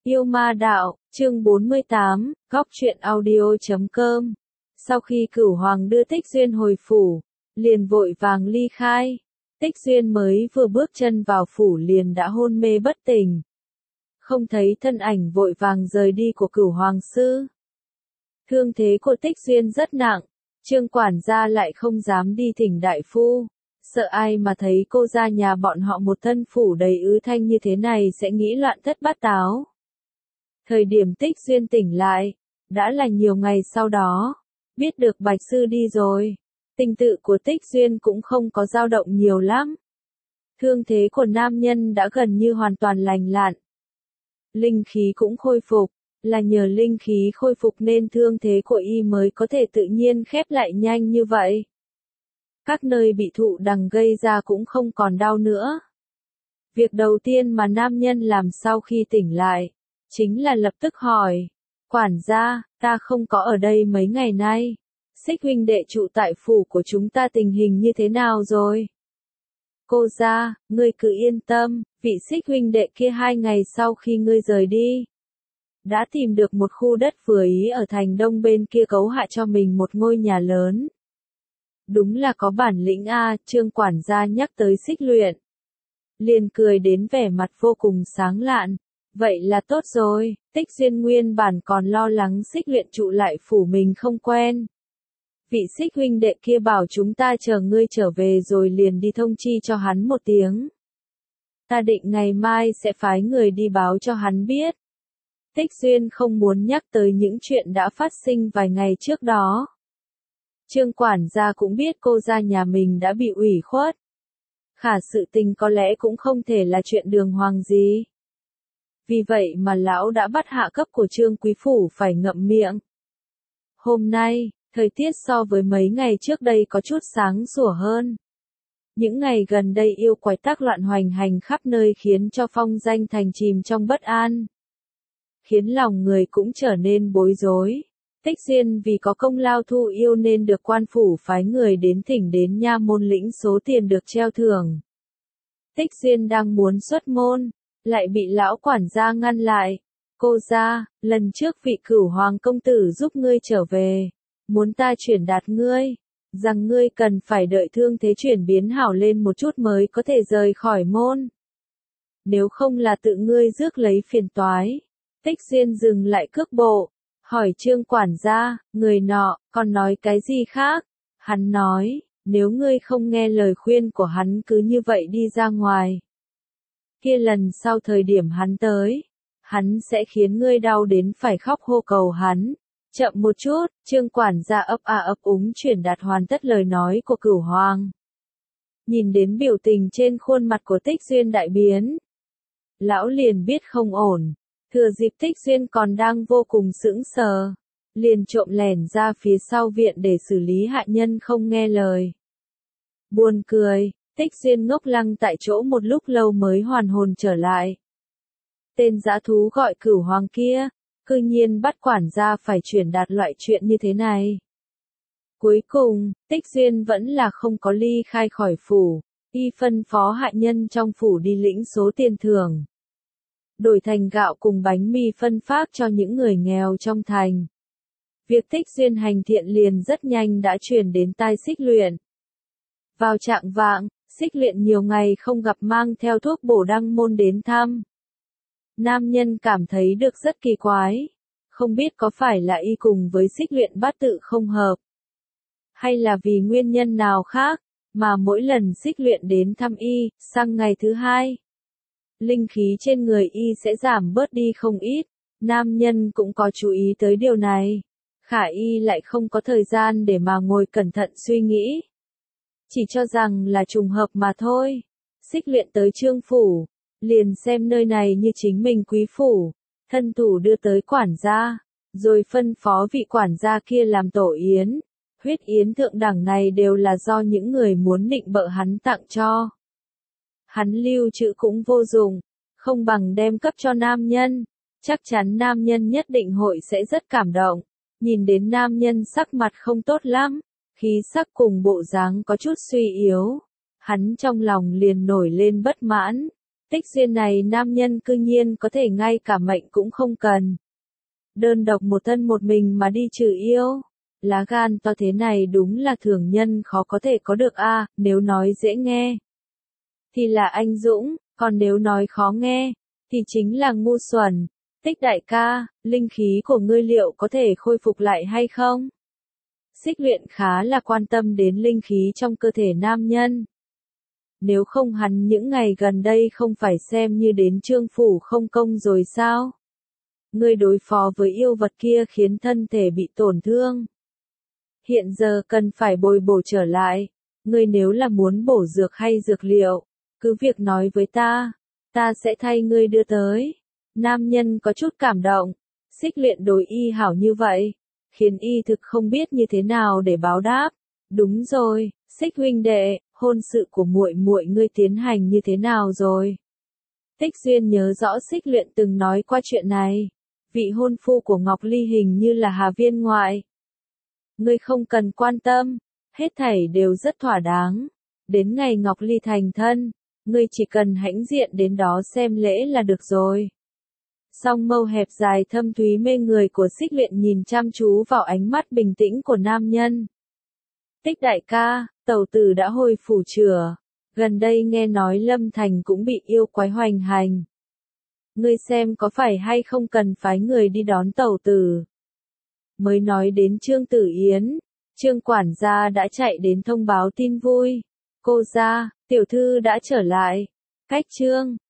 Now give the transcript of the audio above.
Yêu ma đạo, chương 48, góc truyện audio.com. Sau khi Cửu Hoàng đưa Tích Duyên hồi phủ, liền vội vàng ly khai. Tích Duyên mới vừa bước chân vào phủ liền đã hôn mê bất tỉnh. Không thấy thân ảnh vội vàng rời đi của Cửu Hoàng sư. Thương thế của Tích Duyên rất nặng, Trương quản gia lại không dám đi thỉnh đại phu. Sợ ai mà thấy cô ra nhà bọn họ một thân phủ đầy ứ thanh như thế này sẽ nghĩ loạn thất bát táo. Thời điểm Tích Duyên tỉnh lại, đã là nhiều ngày sau đó, biết được Bạch Sư đi rồi, tình tự của Tích Duyên cũng không có dao động nhiều lắm. Thương thế của nam nhân đã gần như hoàn toàn lành lặn. Linh khí cũng khôi phục, là nhờ linh khí khôi phục nên thương thế của y mới có thể tự nhiên khép lại nhanh như vậy. Các nơi bị thụ đằng gây ra cũng không còn đau nữa. Việc đầu tiên mà nam nhân làm sau khi tỉnh lại, chính là lập tức hỏi, quản gia, ta không có ở đây mấy ngày nay, Xích huynh đệ trụ tại phủ của chúng ta tình hình như thế nào rồi? Cô gia, ngươi cứ yên tâm, vị Xích huynh đệ kia 2 ngày sau khi ngươi rời đi, đã tìm được một khu đất vừa ý ở thành đông bên kia cấu hạ cho mình một ngôi nhà lớn. Đúng là có bản lĩnh a, Trương quản gia nhắc tới Xích Luyện. Liền cười đến vẻ mặt vô cùng sáng lạn. Vậy là tốt rồi, Tích Duyên nguyên bản còn lo lắng Xích Luyện trụ lại phủ mình không quen. Vị Xích huynh đệ kia bảo chúng ta chờ ngươi trở về rồi liền đi thông chi cho hắn một tiếng. Ta định ngày mai sẽ phái người đi báo cho hắn biết. Tích Duyên không muốn nhắc tới những chuyện đã phát sinh vài ngày trước đó. Trương quản gia cũng biết cô gia nhà mình đã bị ủy khuất. Khả sự tình có lẽ cũng không thể là chuyện đường hoàng gì. Vì vậy mà lão đã bắt hạ cấp của Trương quý phủ phải ngậm miệng. Hôm nay, thời tiết so với mấy ngày trước đây có chút sáng sủa hơn. Những ngày gần đây yêu quái tác loạn hoành hành khắp nơi khiến cho phong danh thành chìm trong bất an. Khiến lòng người cũng trở nên bối rối. Tích Duyên vì có công lao thu yêu nên được quan phủ phái người đến thỉnh đến nha môn lĩnh số tiền được treo thưởng. Tích Duyên đang muốn xuất môn, lại bị lão quản gia ngăn lại. Cô gia, lần trước vị Cửu Hoàng công tử giúp ngươi trở về, muốn ta chuyển đạt ngươi, rằng ngươi cần phải đợi thương thế chuyển biến hảo lên một chút mới có thể rời khỏi môn. Nếu không là tự ngươi rước lấy phiền toái. Tích Duyên dừng lại cước bộ, hỏi Trương quản gia, người nọ, còn nói cái gì khác? Hắn nói, nếu ngươi không nghe lời khuyên của hắn cứ như vậy đi ra ngoài. Kia lần sau thời điểm hắn tới, hắn sẽ khiến ngươi đau đến phải khóc hô cầu hắn. Chậm một chút, Trương quản gia ấp a ấp úng chuyển đạt hoàn tất lời nói của Cửu Hoàng. Nhìn đến biểu tình trên khuôn mặt của Tích Duyên đại biến, lão liền biết không ổn. Thừa dịp Tích Duyên còn đang vô cùng sững sờ, liền trộm lẻn ra phía sau viện để xử lý hạ nhân không nghe lời. Buồn cười, Tích Duyên ngốc lăng tại chỗ một lúc lâu mới hoàn hồn trở lại. Tên dã thú gọi Cửu Hoàng kia, cư nhiên bắt quản gia phải chuyển đạt loại chuyện như thế này. Cuối cùng, Tích Duyên vẫn là không có ly khai khỏi phủ, y phân phó hạ nhân trong phủ đi lĩnh số tiền thưởng. Đổi thành gạo cùng bánh mì phân phát cho những người nghèo trong thành. Việc Tích Duyên hành thiện liền rất nhanh đã truyền đến tai Xích Luyện. Vào trạng vạng, Xích Luyện nhiều ngày không gặp mang theo thuốc bổ đăng môn đến thăm. Nam nhân cảm thấy được rất kỳ quái. Không biết có phải là y cùng với Xích Luyện bát tự không hợp. Hay là vì nguyên nhân nào khác, mà mỗi lần Xích Luyện đến thăm y, sang ngày thứ 2. Linh khí trên người y sẽ giảm bớt đi không ít, nam nhân cũng có chú ý tới điều này. Khả y lại không có thời gian để mà ngồi cẩn thận suy nghĩ. Chỉ cho rằng là trùng hợp mà thôi. Xích Luyện tới Trương phủ, liền xem nơi này như chính mình quý phủ, thân thủ đưa tới quản gia, rồi phân phó vị quản gia kia làm tổ yến. Huyết yến thượng đẳng này đều là do những người muốn nịnh bợ hắn tặng cho. Hắn lưu trữ cũng vô dụng, không bằng đem cấp cho nam nhân, chắc chắn nam nhân nhất định hội sẽ rất cảm động. Nhìn đến nam nhân sắc mặt không tốt lắm, khí sắc cùng bộ dáng có chút suy yếu, hắn trong lòng liền nổi lên bất mãn, Tích Duyên này nam nhân cư nhiên có thể ngay cả mệnh cũng không cần. Đơn độc một thân một mình mà đi trừ yêu. Lá gan to thế này đúng là thường nhân khó có thể có được a. Nếu nói dễ nghe thì là anh dũng, còn nếu nói khó nghe thì chính là ngu xuẩn. Tích đại ca, linh khí của ngươi liệu có thể khôi phục lại hay không? Xích Luyện khá là quan tâm đến linh khí trong cơ thể nam nhân. Nếu không hắn những ngày gần đây không phải xem như đến Trương Phủ không công rồi sao? Ngươi đối phó với yêu vật kia khiến thân thể bị tổn thương. Hiện giờ cần phải bồi bổ trở lại. Ngươi nếu là muốn bổ dược hay dược liệu, cứ việc nói với ta sẽ thay ngươi đưa tới. Nam nhân có chút cảm động. Xích Luyện đối y hảo như vậy, khiến y thực không biết như thế nào để báo đáp. Đúng rồi, Xích huynh đệ, hôn sự của muội muội ngươi tiến hành như thế nào rồi? Tích Duyên nhớ rõ Xích Luyện từng nói qua chuyện này. Vị hôn phu của Ngọc Ly hình như là Hà Viên ngoại. Ngươi không cần quan tâm, hết thảy đều rất thỏa đáng. Đến ngày Ngọc Ly thành thân, ngươi chỉ cần hãnh diện đến đó xem lễ là được rồi. Song mâu hẹp dài thâm thúy mê người của Xích Luyện nhìn chăm chú vào ánh mắt bình tĩnh của nam nhân. Tích đại ca, tẩu tử đã hồi phủ chửa. Gần đây nghe nói Lâm Thành cũng bị yêu quái hoành hành. Ngươi xem có phải hay không cần phái người đi đón tẩu tử. Mới nói đến Trương Tử Yến, Trương quản gia đã chạy đến thông báo tin vui. Cô gia, tiểu thư đã trở lại. Cách Trương